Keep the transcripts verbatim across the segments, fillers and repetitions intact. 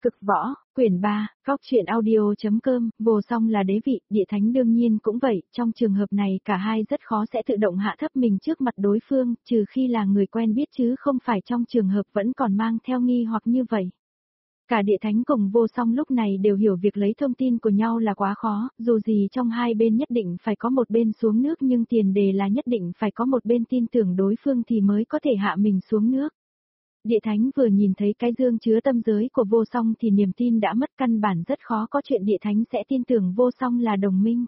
Cực võ, quyển ba, góc truyện audio.com, vô song là đế vị, địa thánh đương nhiên cũng vậy, trong trường hợp này cả hai rất khó sẽ tự động hạ thấp mình trước mặt đối phương, trừ khi là người quen biết chứ không phải trong trường hợp vẫn còn mang theo nghi hoặc như vậy. Cả địa thánh cùng vô song lúc này đều hiểu việc lấy thông tin của nhau là quá khó, dù gì trong hai bên nhất định phải có một bên xuống nước nhưng tiền đề là nhất định phải có một bên tin tưởng đối phương thì mới có thể hạ mình xuống nước. Địa thánh vừa nhìn thấy cái dương chứa tâm giới của vô song thì niềm tin đã mất, căn bản rất khó có chuyện địa thánh sẽ tin tưởng vô song là đồng minh.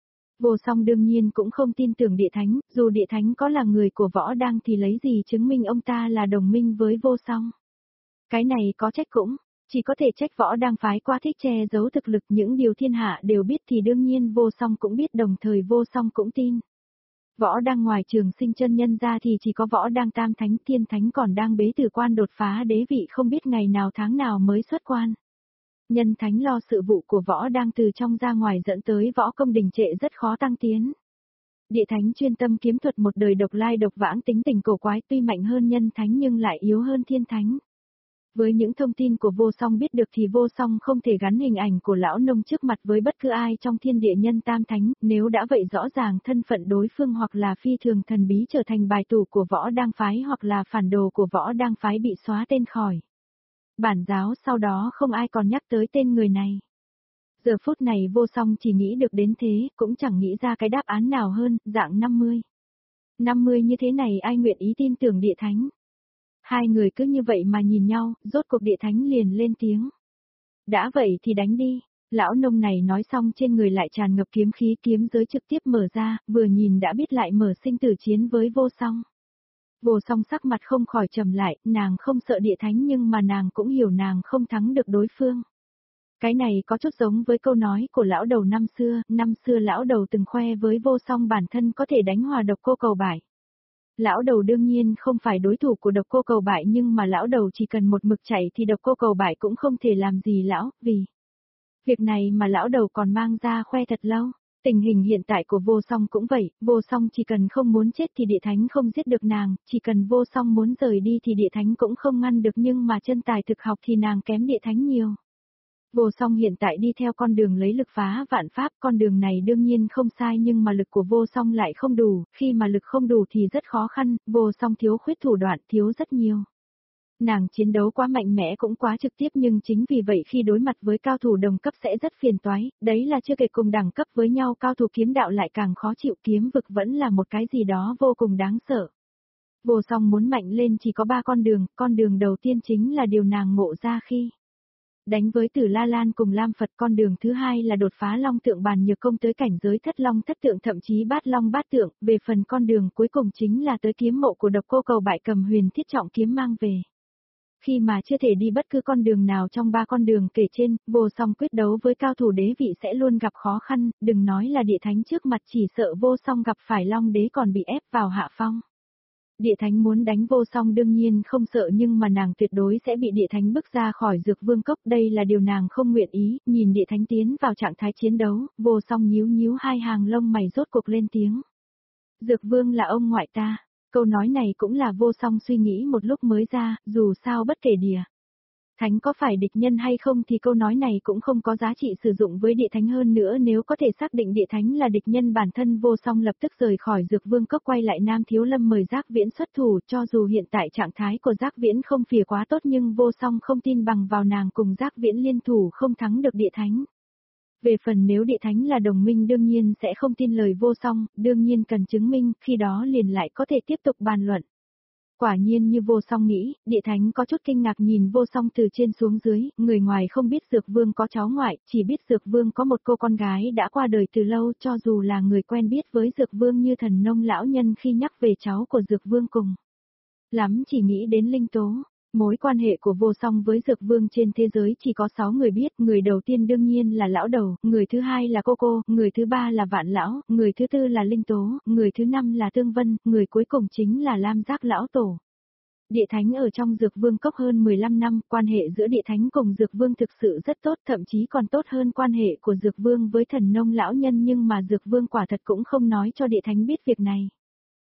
Vô song đương nhiên cũng không tin tưởng địa thánh, dù địa thánh có là người của võ đang thì lấy gì chứng minh ông ta là đồng minh với vô song. Cái này có trách cũng, chỉ có thể trách võ đang phái quá thích che giấu thực lực, những điều thiên hạ đều biết thì đương nhiên vô song cũng biết, đồng thời vô song cũng tin. Võ đang ngoài trường sinh chân nhân ra thì chỉ có võ đang tam thánh, thiên thánh còn đang bế tử quan đột phá đế vị không biết ngày nào tháng nào mới xuất quan. Nhân thánh lo sự vụ của võ đang từ trong ra ngoài dẫn tới võ công đình trệ rất khó tăng tiến. Địa thánh chuyên tâm kiếm thuật một đời độc lai độc vãng, tính tình cổ quái, tuy mạnh hơn nhân thánh nhưng lại yếu hơn thiên thánh. Với những thông tin của vô song biết được thì vô song không thể gắn hình ảnh của lão nông trước mặt với bất cứ ai trong thiên địa nhân tam thánh, nếu đã vậy rõ ràng thân phận đối phương hoặc là phi thường thần bí trở thành bài tủ của võ đang phái hoặc là phản đồ của võ đang phái bị xóa tên khỏi bản giáo, sau đó không ai còn nhắc tới tên người này. Giờ phút này vô song chỉ nghĩ được đến thế, cũng chẳng nghĩ ra cái đáp án nào hơn, dạng năm mươi. năm mươi như thế này ai nguyện ý tin tưởng địa thánh. Hai người cứ như vậy mà nhìn nhau, rốt cuộc địa thánh liền lên tiếng. Đã vậy thì đánh đi, lão nông này nói xong trên người lại tràn ngập kiếm khí, kiếm giới trực tiếp mở ra, vừa nhìn đã biết lại mở sinh tử chiến với vô song. Vô song sắc mặt không khỏi trầm lại, nàng không sợ địa thánh nhưng mà nàng cũng hiểu nàng không thắng được đối phương. Cái này có chút giống với câu nói của lão đầu năm xưa, năm xưa lão đầu từng khoe với vô song bản thân có thể đánh hòa độc cô cầu bại. Lão đầu đương nhiên không phải đối thủ của độc cô cầu bại nhưng mà lão đầu chỉ cần một mực chạy thì độc cô cầu bại cũng không thể làm gì lão, vì việc này mà lão đầu còn mang ra khoe thật lâu. Tình hình hiện tại của vô song cũng vậy, vô song chỉ cần không muốn chết thì địa thánh không giết được nàng, chỉ cần vô song muốn rời đi thì địa thánh cũng không ngăn được, nhưng mà chân tài thực học thì nàng kém địa thánh nhiều. Vô song hiện tại đi theo con đường lấy lực phá vạn pháp, con đường này đương nhiên không sai nhưng mà lực của vô song lại không đủ, khi mà lực không đủ thì rất khó khăn, vô song thiếu khuyết thủ đoạn, thiếu rất nhiều. Nàng chiến đấu quá mạnh mẽ cũng quá trực tiếp nhưng chính vì vậy khi đối mặt với cao thủ đồng cấp sẽ rất phiền toái, đấy là chưa kể cùng đẳng cấp với nhau cao thủ kiếm đạo lại càng khó chịu, kiếm vực vẫn là một cái gì đó vô cùng đáng sợ. Vô song muốn mạnh lên chỉ có ba con đường, con đường đầu tiên chính là điều nàng ngộ ra khi đánh với Tử La Lan cùng Lam Phật, con đường thứ hai là đột phá Long Tượng Bàn Nhược Công tới cảnh giới Thất Long Thất Tượng thậm chí Bát Long Bát Tượng, về phần con đường cuối cùng chính là tới kiếm mộ của độc cô cầu bại cầm huyền thiết trọng kiếm mang về. Khi mà chưa thể đi bất cứ con đường nào trong ba con đường kể trên, vô song quyết đấu với cao thủ đế vị sẽ luôn gặp khó khăn, đừng nói là địa thánh trước mặt, chỉ sợ vô song gặp phải Long đế còn bị ép vào hạ phong. Địa thánh muốn đánh vô song đương nhiên không sợ nhưng mà nàng tuyệt đối sẽ bị địa thánh bức ra khỏi dược vương cốc, đây là điều nàng không nguyện ý. Nhìn địa thánh tiến vào trạng thái chiến đấu, vô song nhíu nhíu hai hàng lông mày rốt cuộc lên tiếng. Dược vương là ông ngoại ta. Câu nói này cũng là vô song suy nghĩ một lúc mới ra, dù sao bất kể địa thánh có phải địch nhân hay không thì câu nói này cũng không có giá trị sử dụng với địa thánh, hơn nữa nếu có thể xác định địa thánh là địch nhân bản thân vô song lập tức rời khỏi dược vương cốc quay lại Nam Thiếu Lâm mời Giác Viễn xuất thủ, cho dù hiện tại trạng thái của Giác Viễn không phìa quá tốt nhưng vô song không tin bằng vào nàng cùng Giác Viễn liên thủ không thắng được địa thánh. Về phần nếu địa thánh là đồng minh đương nhiên sẽ không tin lời vô song, đương nhiên cần chứng minh, khi đó liền lại có thể tiếp tục bàn luận. Quả nhiên như vô song nghĩ, địa thánh có chút kinh ngạc nhìn vô song từ trên xuống dưới, người ngoài không biết dược vương có cháu ngoại, chỉ biết dược vương có một cô con gái đã qua đời từ lâu, cho dù là người quen biết với dược vương như thần nông lão nhân khi nhắc về cháu của dược vương cùng lắm chỉ nghĩ đến linh tố. Mối quan hệ của vô song với dược vương trên thế giới chỉ có sáu người biết, người đầu tiên đương nhiên là lão đầu, người thứ hai là cô cô, người thứ ba là vạn lão, người thứ tư là linh tố, người thứ năm là tương vân, người cuối cùng chính là lam giác lão tổ. Địa thánh ở trong dược vương cốc hơn mười lăm năm, quan hệ giữa địa thánh cùng dược vương thực sự rất tốt, thậm chí còn tốt hơn quan hệ của dược vương với thần nông lão nhân, nhưng mà dược vương quả thật cũng không nói cho địa thánh biết việc này.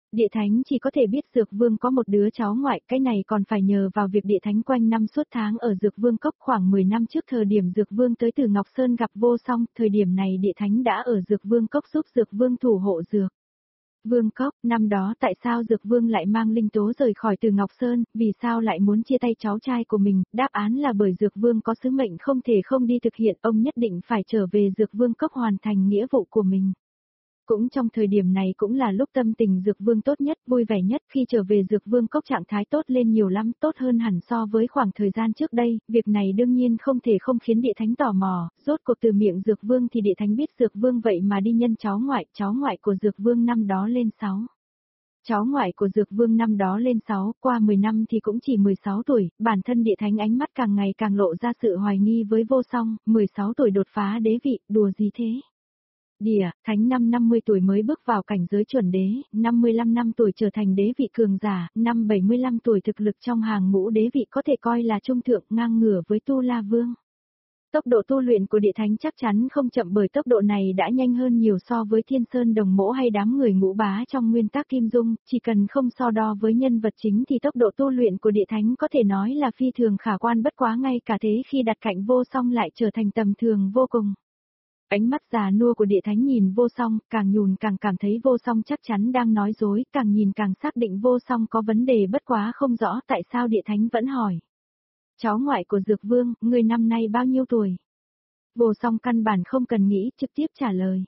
Địa thánh chỉ có thể biết Dược Vương có một đứa cháu ngoại, cái này còn phải nhờ vào việc địa thánh quanh năm suốt tháng ở Dược Vương Cốc. Khoảng mười năm trước thời điểm Dược Vương tới từ Ngọc Sơn gặp Vô Song, thời điểm này địa thánh đã ở Dược Vương Cốc giúp Dược Vương thủ hộ Dược Vương Cốc. Năm đó tại sao Dược Vương lại mang Linh Tố rời khỏi từ Ngọc Sơn, vì sao lại muốn chia tay cháu trai của mình, đáp án là bởi Dược Vương có sứ mệnh không thể không đi thực hiện, ông nhất định phải trở về Dược Vương Cốc hoàn thành nghĩa vụ của mình. Cũng trong thời điểm này cũng là lúc tâm tình Dược Vương tốt nhất, vui vẻ nhất, khi trở về Dược Vương Cốc trạng thái tốt lên nhiều lắm, tốt hơn hẳn so với khoảng thời gian trước đây, việc này đương nhiên không thể không khiến địa thánh tò mò, rốt cuộc từ miệng Dược Vương thì địa thánh biết Dược Vương vậy mà đi nhân cháu ngoại, cháu ngoại của Dược Vương năm đó lên sáu. Cháu ngoại của Dược Vương năm đó lên sáu, qua mười năm thì cũng chỉ mười sáu tuổi, bản thân địa thánh ánh mắt càng ngày càng lộ ra sự hoài nghi với Vô Song, mười sáu tuổi đột phá đế vị, đùa gì thế? Địa, thánh năm năm mươi tuổi mới bước vào cảnh giới chuẩn đế, năm mươi lăm năm tuổi trở thành đế vị cường giả, năm bảy mươi lăm tuổi thực lực trong hàng ngũ đế vị có thể coi là trung thượng, ngang ngửa với Tu La Vương. Tốc độ tu luyện của địa thánh chắc chắn không chậm, bởi tốc độ này đã nhanh hơn nhiều so với Thiên Sơn Đồng Mỗ hay đám người ngũ bá trong nguyên tắc Kim Dung, chỉ cần không so đo với nhân vật chính thì tốc độ tu luyện của địa thánh có thể nói là phi thường khả quan, bất quá ngay cả thế khi đặt cạnh Vô Song lại trở thành tầm thường vô cùng. Ánh mắt già nua của địa thánh nhìn Vô Song, càng nhùn càng cảm thấy Vô Song chắc chắn đang nói dối, càng nhìn càng xác định Vô Song có vấn đề, bất quá không rõ tại sao địa thánh vẫn hỏi. Cháu ngoại của Dược Vương, người năm nay bao nhiêu tuổi? Vô Song căn bản không cần nghĩ, trực tiếp trả lời.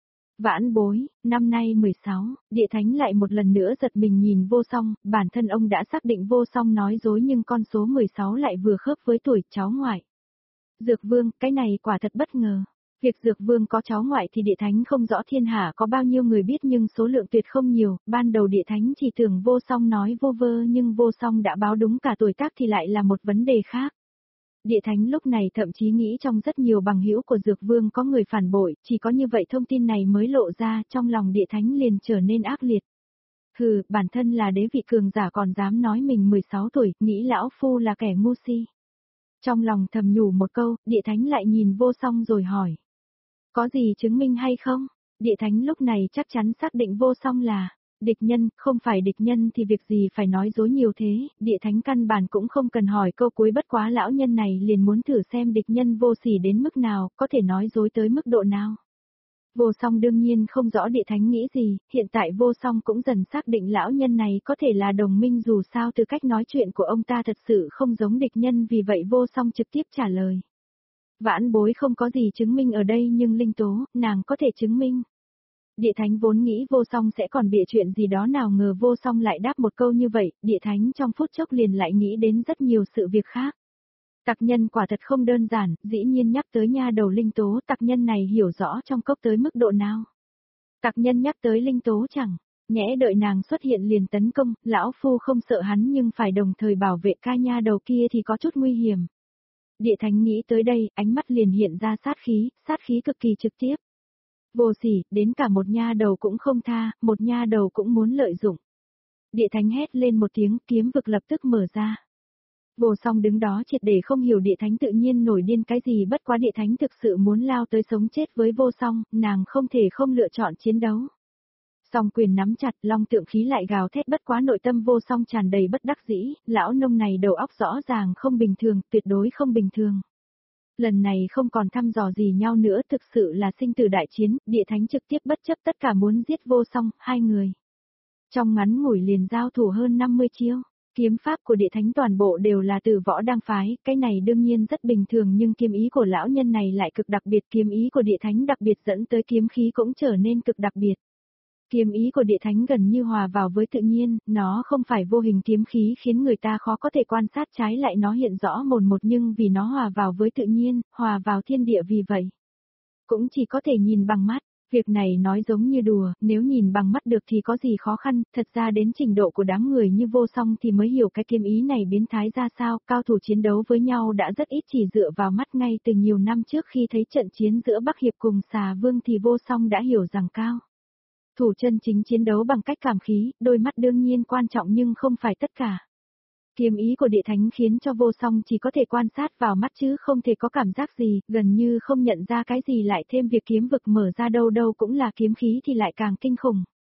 Vãn bối, năm nay mười sáu, địa thánh lại một lần nữa giật mình nhìn Vô Song, bản thân ông đã xác định Vô Song nói dối nhưng con số mười sáu lại vừa khớp với tuổi cháu ngoại. Dược Vương, cái này quả thật bất ngờ. Việc Dược Vương có cháu ngoại thì địa thánh không rõ thiên hạ có bao nhiêu người biết, nhưng số lượng tuyệt không nhiều, ban đầu địa thánh chỉ tưởng Vô Song nói vô vơ, nhưng Vô Song đã báo đúng cả tuổi tác thì lại là một vấn đề khác. Địa thánh lúc này thậm chí nghĩ trong rất nhiều bằng hữu của Dược Vương có người phản bội, chỉ có như vậy thông tin này mới lộ ra, trong lòng địa thánh liền trở nên ác liệt. Hừ, bản thân là đế vị cường giả còn dám nói mình mười sáu tuổi, nghĩ lão phu là kẻ ngu si. Trong lòng thầm nhủ một câu, địa thánh lại nhìn Vô Song rồi hỏi. Có gì chứng minh hay không? Địa thánh lúc này chắc chắn xác định Vô Song là địch nhân, không phải địch nhân thì việc gì phải nói dối nhiều thế, địa thánh căn bản cũng không cần hỏi câu cuối, bất quá lão nhân này liền muốn thử xem địch nhân vô sỉ đến mức nào, có thể nói dối tới mức độ nào. Vô Song đương nhiên không rõ địa thánh nghĩ gì, hiện tại Vô Song cũng dần xác định lão nhân này có thể là đồng minh, dù sao từ cách nói chuyện của ông ta thật sự không giống địch nhân, vì vậy Vô Song trực tiếp trả lời. Vãn bối không có gì chứng minh ở đây, nhưng Linh Tố, nàng có thể chứng minh. Địa thánh vốn nghĩ Vô Song sẽ còn bịa chuyện gì đó, nào ngờ Vô Song lại đáp một câu như vậy, địa thánh trong phút chốc liền lại nghĩ đến rất nhiều sự việc khác. Tặc nhân quả thật không đơn giản, dĩ nhiên nhắc tới nha đầu Linh Tố, tặc nhân này hiểu rõ trong cốc tới mức độ nào. Tặc nhân nhắc tới Linh Tố chẳng, nhẽ đợi nàng xuất hiện liền tấn công, lão phu không sợ hắn nhưng phải đồng thời bảo vệ ca nha đầu kia thì có chút nguy hiểm. Địa thánh nghĩ tới đây, ánh mắt liền hiện ra sát khí, sát khí cực kỳ trực tiếp. Vô sỉ, đến cả một nha đầu cũng không tha, một nha đầu cũng muốn lợi dụng. Địa thánh hét lên một tiếng, kiếm vực lập tức mở ra. Vô Song đứng đó triệt để không hiểu địa thánh tự nhiên nổi điên cái gì, bất quá địa thánh thực sự muốn lao tới sống chết với Vô Song, nàng không thể không lựa chọn chiến đấu. Song quyền nắm chặt, long tượng khí lại gào thét, bất quá nội tâm Vô Song tràn đầy bất đắc dĩ, lão nông này đầu óc rõ ràng không bình thường, tuyệt đối không bình thường. Lần này không còn thăm dò gì nhau nữa, thực sự là sinh tử đại chiến, địa thánh trực tiếp bất chấp tất cả muốn giết Vô Song, hai người. Trong ngắn ngủi liền giao thủ hơn năm mươi chiêu, kiếm pháp của địa thánh toàn bộ đều là từ võ đăng phái, cái này đương nhiên rất bình thường, nhưng kiếm ý của lão nhân này lại cực đặc biệt, kiếm ý của địa thánh đặc biệt dẫn tới kiếm khí cũng trở nên cực đặc biệt. Kiếm ý của địa thánh gần như hòa vào với tự nhiên, nó không phải vô hình kiếm khí khiến người ta khó có thể quan sát, trái lại nó hiện rõ mồn một, nhưng vì nó hòa vào với tự nhiên, hòa vào thiên địa, vì vậy cũng chỉ có thể nhìn bằng mắt. Việc này nói giống như đùa, nếu nhìn bằng mắt được thì có gì khó khăn, thật ra đến trình độ của đám người như Vô Song thì mới hiểu cái kiếm ý này biến thái ra sao, cao thủ chiến đấu với nhau đã rất ít chỉ dựa vào mắt, ngay từ nhiều năm trước khi thấy trận chiến giữa Bắc Hiệp cùng Xà Vương thì Vô Song đã hiểu rằng cao thủ chân chính chiến đấu bằng cách cảm khí, đôi mắt đương nhiên quan trọng nhưng không phải tất cả. Kiếm ý của địa thánh khiến cho Vô Song chỉ có thể quan sát vào mắt chứ không thể có cảm giác gì, gần như không nhận ra cái gì, lại thêm việc kiếm vực mở ra đâu đâu cũng là kiếm khí thì lại càng kinh khủng.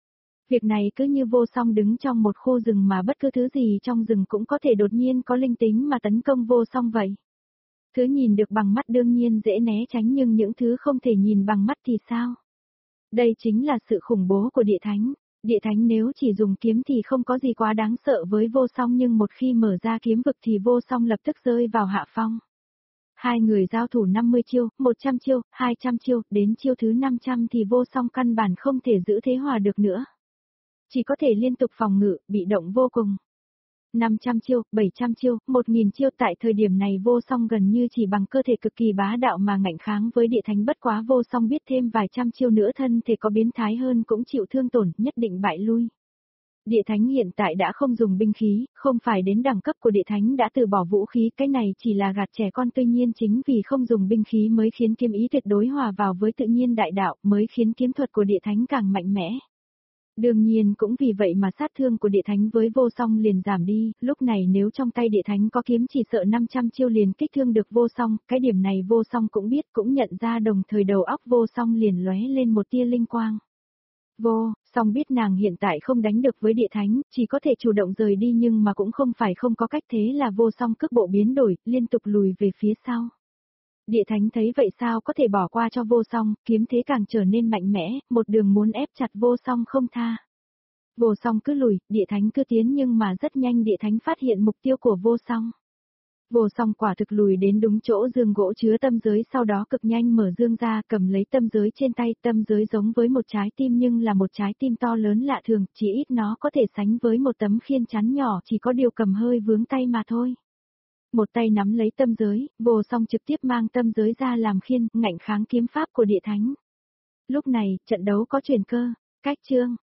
Việc này cứ như vô song đứng trong một khu rừng mà bất cứ thứ gì trong rừng cũng có thể đột nhiên có linh tính mà tấn công vô song vậy. Thứ nhìn được bằng mắt đương nhiên dễ né tránh nhưng những thứ không thể nhìn bằng mắt thì sao? Đây chính là sự khủng bố của địa thánh. Địa thánh nếu chỉ dùng kiếm thì không có gì quá đáng sợ với vô song nhưng một khi mở ra kiếm vực thì vô song lập tức rơi vào hạ phong. Hai người giao thủ năm mươi chiêu, một trăm chiêu, hai trăm chiêu, đến chiêu thứ năm trăm thì vô song căn bản không thể giữ thế hòa được nữa. Chỉ có thể liên tục phòng ngự, bị động vô cùng. năm trăm chiêu, bảy trăm chiêu, một nghìn chiêu tại thời điểm này vô song gần như chỉ bằng cơ thể cực kỳ bá đạo mà ngạnh kháng với địa thánh bất quá vô song biết thêm vài trăm chiêu nữa thân thể có biến thái hơn cũng chịu thương tổn, nhất định bại lui. Địa thánh hiện tại đã không dùng binh khí, không phải đến đẳng cấp của địa thánh đã từ bỏ vũ khí, cái này chỉ là gạt trẻ con tuy nhiên chính vì không dùng binh khí mới khiến kiếm ý tuyệt đối hòa vào với tự nhiên đại đạo mới khiến kiếm thuật của địa thánh càng mạnh mẽ. Đương nhiên cũng vì vậy mà sát thương của địa thánh với vô song liền giảm đi, lúc này nếu trong tay địa thánh có kiếm chỉ sợ năm trăm chiêu liền kích thương được vô song, cái điểm này vô song cũng biết cũng nhận ra đồng thời đầu óc vô song liền lóe lên một tia linh quang. Vô, song biết nàng hiện tại không đánh được với địa thánh, chỉ có thể chủ động rời đi nhưng mà cũng không phải không có cách thế là vô song cước bộ biến đổi, liên tục lùi về phía sau. Địa thánh thấy vậy sao có thể bỏ qua cho vô song, kiếm thế càng trở nên mạnh mẽ, một đường muốn ép chặt vô song không tha. Vô song cứ lùi, địa thánh cứ tiến nhưng mà rất nhanh địa thánh phát hiện mục tiêu của vô song. Vô song quả thực lùi đến đúng chỗ dương gỗ chứa tâm giới sau đó cực nhanh mở dương ra cầm lấy tâm giới trên tay, tâm giới giống với một trái tim nhưng là một trái tim to lớn lạ thường, chỉ ít nó có thể sánh với một tấm khiên chắn nhỏ chỉ có điều cầm hơi vướng tay mà thôi. Một tay nắm lấy tâm giới, vô song trực tiếp mang tâm giới ra làm khiên, ngạnh kháng kiếm pháp của địa thánh. Lúc này, trận đấu có chuyển cơ, cách chương.